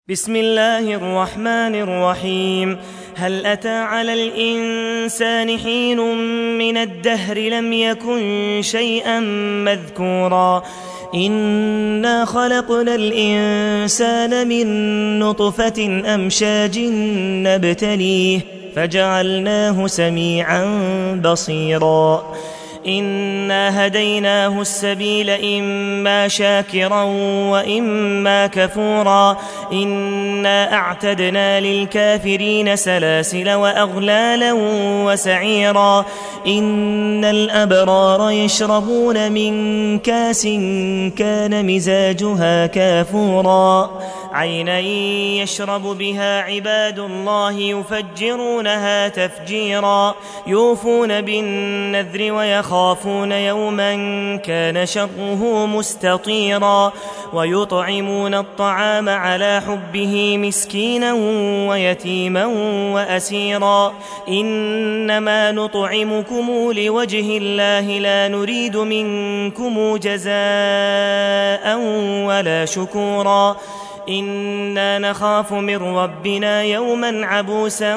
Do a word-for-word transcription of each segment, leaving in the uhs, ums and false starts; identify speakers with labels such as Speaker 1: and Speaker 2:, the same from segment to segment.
Speaker 1: بسم الله الرحمن الرحيم. هل أتى على الإنسان حين من الدهر لم يكن شيئا مذكورا إنا خلقنا الإنسان من نطفة أمشاج نبتليه فجعلناه سميعا بصيرا إنا هديناه السبيل إما شاكرا وإما كفورا إنا أعتدنا للكافرين سلاسل وأغلالا وسعيرا إن الأبرار يشربون من كاس كان مزاجها كافورا عينا يشرب بها عباد الله يفجرونها تفجيرا يوفون بالنذر ويخافون يوما كان شره مستطيرا ويطعمون الطعام على حبه مسكينا ويتيما وأسيرا إنما نطعمكم لوجه الله لا نريد منكم جزاء ولا شكورا إنا نخاف من ربنا يوما عبوسا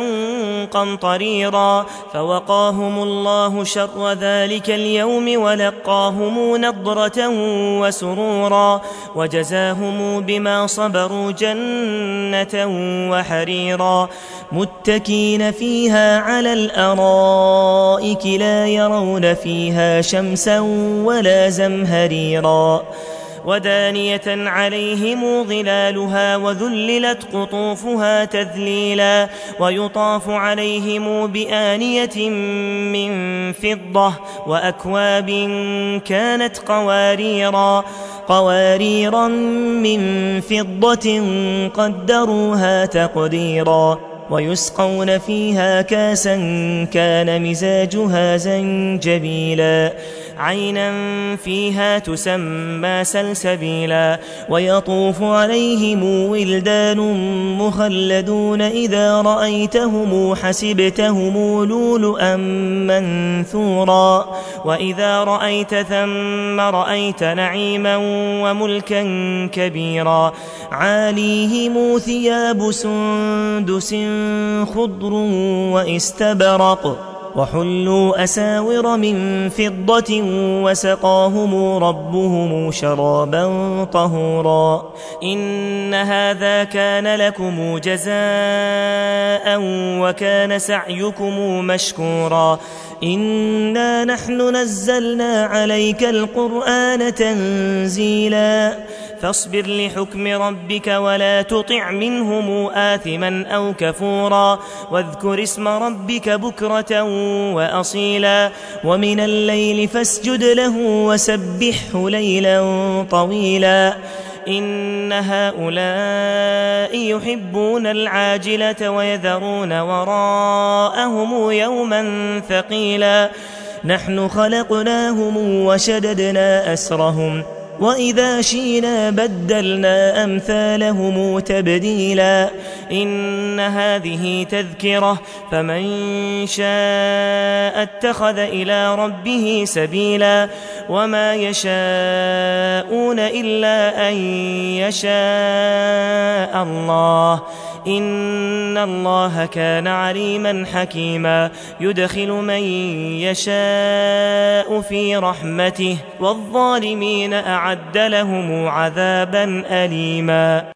Speaker 1: قمطريرا فوقاهم الله شر ذلك اليوم ولقاهم نضرة وسرورا وجزاهم بما صبروا جنة وحريرا متكين فيها على الأرائك لا يرون فيها شمسا ولا زمهريرا ودانية عليهم ظلالها وذللت قطوفها تذليلا ويطاف عليهم بآنية من فضة وأكواب كانت قواريرا قواريرا من فضة قدروها تقديرا ويسقون فيها كاسا كان مزاجها زنجبيلا عينا فيها تسمى سلسبيلا ويطوف عليهم ولدان مخلدون إذا رأيتهم حسبتهم لؤلؤا منثورا وإذا رأيت ثم رأيت نعيما وملكا كبيرا عاليهم ثياب سندس خضر واستبرق وحلوا أساور من فضة وسقاهم ربهم شرابا طهورا إن هذا كان لكم جزاء وكان سعيكم مشكورا إنا نحن نزلنا عليك القرآن تنزيلا فاصبر لحكم ربك ولا تطع منهم آثما أو كفورا واذكر اسم ربك بكرة وأصيلا ومن الليل فاسجد له وسبحه ليلا طويلا إن هؤلاء يحبون العاجلة ويذرون وراءهم يوما ثقيلا نحن خلقناهم وشددنا أسرهم وإذا شئنا بدلنا أمثالهم تبديلا إن هذه تذكرة فمن شاء اتخذ إلى ربه سبيلا وما يشاءون إلا أن يشاء الله إن الله كان عليما حكيما يدخل من يشاء في رحمته والظالمين أعد لهم عذابا أليما.